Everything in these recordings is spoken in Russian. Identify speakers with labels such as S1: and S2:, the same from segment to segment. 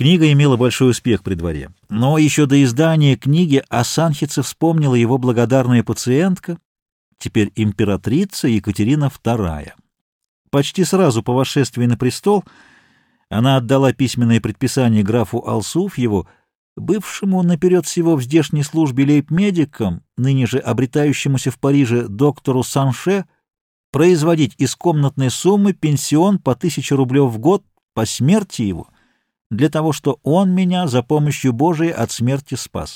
S1: Книга имела большой успех при дворе, но еще до издания книги о Санхице вспомнила его благодарная пациентка, теперь императрица Екатерина II. Почти сразу по восшествии на престол она отдала письменное предписание графу Алсуфьеву, бывшему наперед всего в здешней службе лейб-медиком, ныне же обретающемуся в Париже доктору Санше, производить из комнатной суммы пенсион по 1000 рублев в год по смерти его, для того, что он меня за помощью Божией от смерти спас.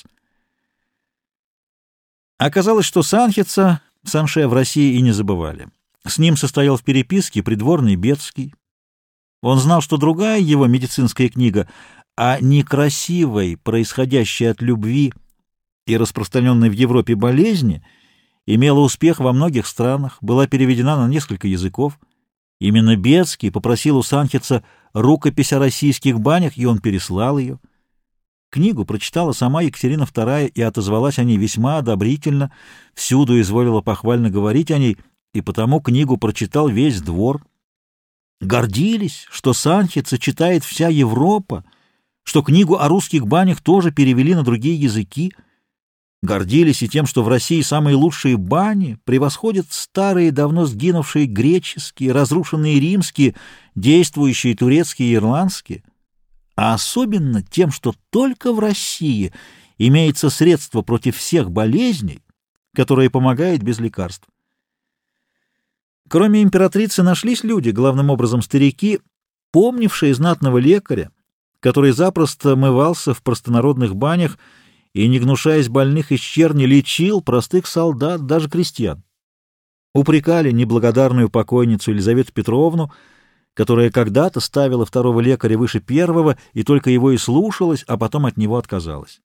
S1: Оказалось, что Санхица Санше в России и не забывали. С ним состоял в переписке придворный Бецкий. Он знал, что другая его медицинская книга о некрасивой, происходящей от любви и распространенной в Европе болезни, имела успех во многих странах, была переведена на несколько языков. Именно Бецкий попросил у Санхица рукопись о российских банях, и он переслал ее. Книгу прочитала сама Екатерина II и отозвалась о ней весьма одобрительно, всюду изволила похвально говорить о ней, и потому книгу прочитал весь двор. Гордились, что Санхица читает вся Европа, что книгу о русских банях тоже перевели на другие языки. Гордились и тем, что в России самые лучшие бани превосходят старые, давно сгинувшие греческие, разрушенные римские, действующие турецкие и ирландские, а особенно тем, что только в России имеется средство против всех болезней, которое помогает без лекарств. Кроме императрицы нашлись люди, главным образом старики, помнившие знатного лекаря, который запросто мывался в простонародных банях и, не гнушаясь больных из черни, лечил простых солдат, даже крестьян. Упрекали неблагодарную покойницу Елизавету Петровну, которая когда-то ставила второго лекаря выше первого и только его и слушалась, а потом от него отказалась.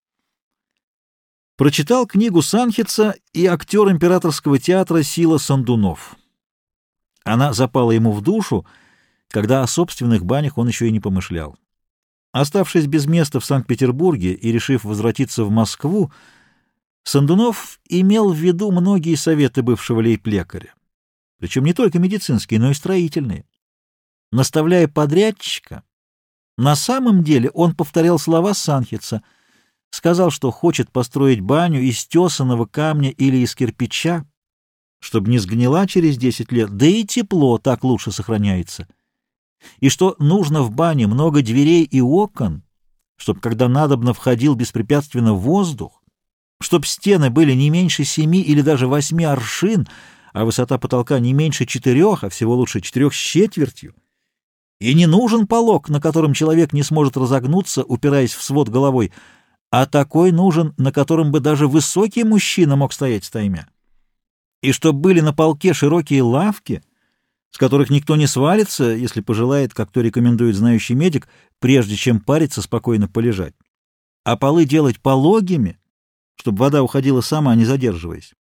S1: Прочитал книгу Санхица и актер императорского театра Сила Сандунов. Она запала ему в душу, когда о собственных банях он еще и не помышлял. Оставшись без места в Санкт-Петербурге и решив возвратиться в Москву, Сандунов имел в виду многие советы бывшего лейб-лекаря, причем не только медицинские, но и строительные. Наставляя подрядчика, на самом деле он повторял слова Санхица, сказал, что хочет построить баню из тесаного камня или из кирпича, чтобы не сгнила через 10 лет, да и тепло так лучше сохраняется, и что нужно в бане много дверей и окон, чтобы, когда надобно, входил беспрепятственно воздух, чтобы стены были не меньше 7 или даже 8 аршин, а высота потолка не меньше 4, а всего лучше 4 с четвертью. И не нужен полог, на котором человек не сможет разогнуться, упираясь в свод головой, а такой нужен, на котором бы даже высокий мужчина мог стоять стаймя. И чтобы были на полке широкие лавки, с которых никто не свалится, если пожелает, как то рекомендует знающий медик, прежде чем париться, спокойно полежать. А полы делать пологими, чтобы вода уходила сама, не задерживаясь.